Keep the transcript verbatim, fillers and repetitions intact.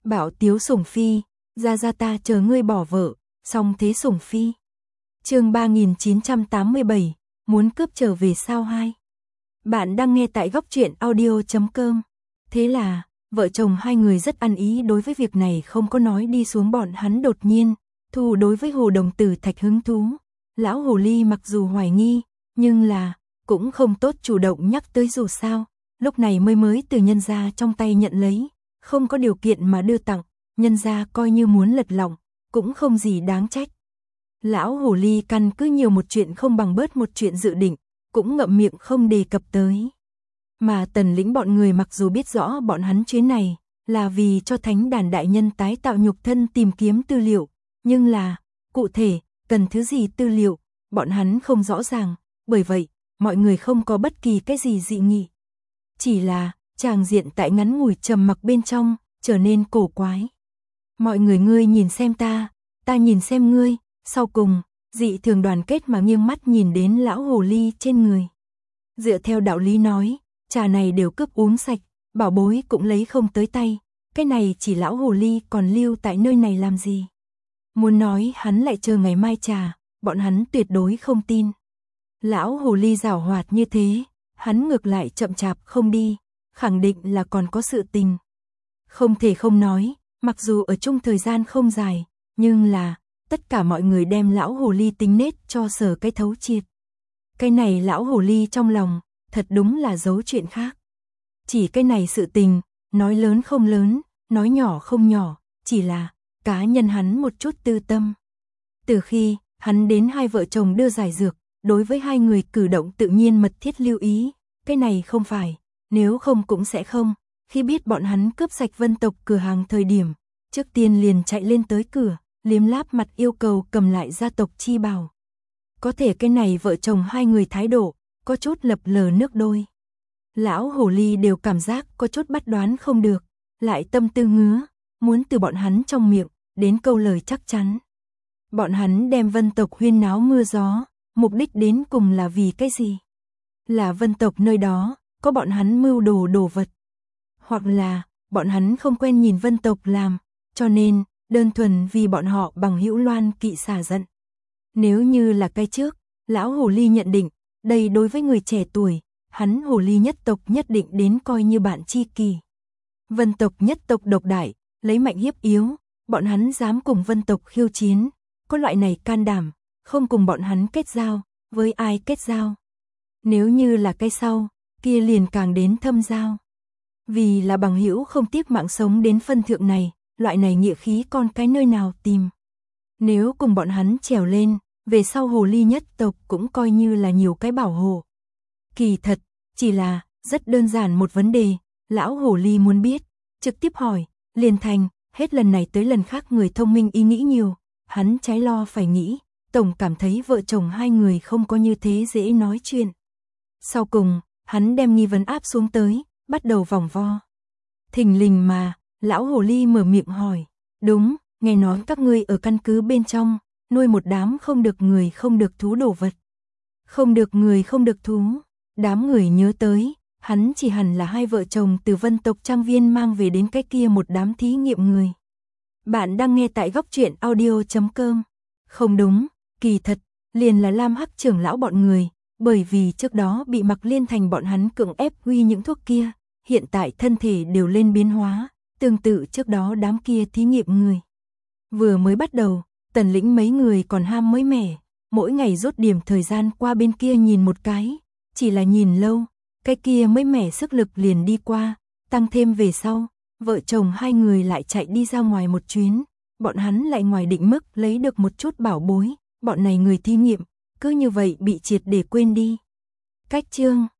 Bảo Tiếu Sủng Phi, ra ra ta chờ ngươi bỏ vợ, xong thế Sủng Phi. Chương ba nghìn chín trăm tám mươi bảy, muốn cướp trở về sao hai. Bạn đang nghe tại góc truyện audio chấm com. Thế là, vợ chồng hai người rất ăn ý đối với việc này, không có nói đi xuống bọn hắn đột nhiên. Thu đối với Hồ Đồng Tử Thạch hứng thú. Lão Hồ Ly mặc dù hoài nghi, nhưng là, cũng không tốt chủ động nhắc tới dù sao. Lúc này mới mới từ nhân gia trong tay nhận lấy, không có điều kiện mà đưa tặng, nhân gia coi như muốn lật lọng, cũng không gì đáng trách. Lão Hồ Ly căn cứ nhiều một chuyện không bằng bớt một chuyện dự định, cũng ngậm miệng không đề cập tới. Mà Tần Lĩnh bọn người mặc dù biết rõ bọn hắn chuyến này là vì cho Thánh Đàn đại nhân tái tạo nhục thân tìm kiếm tư liệu, nhưng là, cụ thể, cần thứ gì tư liệu, bọn hắn không rõ ràng, bởi vậy, mọi người không có bất kỳ cái gì dị nghị. Chỉ là, tràng diện tại ngắn ngủi trầm mặc bên trong, trở nên cổ quái. Mọi người ngươi nhìn xem ta, ta nhìn xem ngươi, sau cùng, dị thường đoàn kết mà nghiêng mắt nhìn đến lão Hồ Ly trên người. Dựa theo đạo lý nói, trà này đều cướp uống sạch, bảo bối cũng lấy không tới tay, cái này chỉ lão Hồ Ly còn lưu tại nơi này làm gì. Muốn nói hắn lại chờ ngày mai trà, bọn hắn tuyệt đối không tin. Lão Hồ Ly giảo hoạt như thế, hắn ngược lại chậm chạp không đi, khẳng định là còn có sự tình. Không thể không nói, mặc dù ở chung thời gian không dài, nhưng là, tất cả mọi người đem lão Hồ Ly tính nết cho sở cái thấu triệt. Cái này lão Hồ Ly trong lòng, thật đúng là giấu chuyện khác. Chỉ cái này sự tình, nói lớn không lớn, nói nhỏ không nhỏ, chỉ là cá nhân hắn một chút tư tâm. Từ khi hắn đến hai vợ chồng đưa giải dược, đối với hai người cử động tự nhiên mật thiết lưu ý, cái này không phải, nếu không cũng sẽ không. Khi biết bọn hắn cướp sạch Vân tộc cửa hàng thời điểm, trước tiên liền chạy lên tới cửa, liếm láp mặt yêu cầu cầm lại gia tộc chi bảo. Có thể cái này vợ chồng hai người thái độ, có chút lập lờ nước đôi. Lão Hồ Ly đều cảm giác có chút bắt đoán không được, lại tâm tư ngứa, muốn từ bọn hắn trong miệng, đến câu lời chắc chắn. Bọn hắn đem Vân tộc huyên náo mưa gió, mục đích đến cùng là vì cái gì? Là Vân tộc nơi đó, có bọn hắn mưu đồ đồ vật. Hoặc là, bọn hắn không quen nhìn Vân tộc làm, cho nên, đơn thuần vì bọn họ bằng hữu loan kỵ xả giận. Nếu như là cái trước, lão Hồ Ly nhận định, đây đối với người trẻ tuổi, hắn Hồ Ly nhất tộc nhất định đến coi như bạn tri kỷ. Vân tộc nhất tộc độc đại, lấy mạnh hiếp yếu, bọn hắn dám cùng Vân tộc khiêu chiến, có loại này can đảm, không cùng bọn hắn kết giao, với ai kết giao. Nếu như là cái sau, kia liền càng đến thâm giao. Vì là bằng hữu không tiếc mạng sống đến phân thượng này, loại này nghĩa khí con cái nơi nào tìm. Nếu cùng bọn hắn trèo lên, về sau Hồ Ly nhất tộc cũng coi như là nhiều cái bảo hộ. Kỳ thật, chỉ là, rất đơn giản một vấn đề, lão Hồ Ly muốn biết, trực tiếp hỏi, liền thành, hết lần này tới lần khác người thông minh ý nghĩ nhiều, hắn trái lo phải nghĩ, tổng cảm thấy vợ chồng hai người không có như thế dễ nói chuyện. Sau cùng, hắn đem nghi vấn áp xuống tới, bắt đầu vòng vo. Thình lình mà, lão Hồ Ly mở miệng hỏi, đúng, nghe nói các ngươi ở căn cứ bên trong, nuôi một đám không được người không được thú đồ vật. Không được người không được thú, đám người nhớ tới, hắn chỉ hẳn là hai vợ chồng từ Vân tộc trang viên mang về đến cái kia một đám thí nghiệm người. Bạn đang nghe tại góc truyện audio chấm com. Không đúng, kỳ thật, liền là Lam Hắc trưởng lão bọn người, bởi vì trước đó bị Mặc Liên Thành bọn hắn cưỡng ép huy những thuốc kia, hiện tại thân thể đều lên biến hóa, tương tự trước đó đám kia thí nghiệm người. Vừa mới bắt đầu, Tần Lĩnh mấy người còn ham mới mẻ, mỗi ngày rút điểm thời gian qua bên kia nhìn một cái, chỉ là nhìn lâu, cái kia mới mẻ sức lực liền đi qua, tăng thêm về sau, vợ chồng hai người lại chạy đi ra ngoài một chuyến, bọn hắn lại ngoài định mức lấy được một chút bảo bối, bọn này người thí nghiệm, cứ như vậy bị triệt để quên đi. Cách chương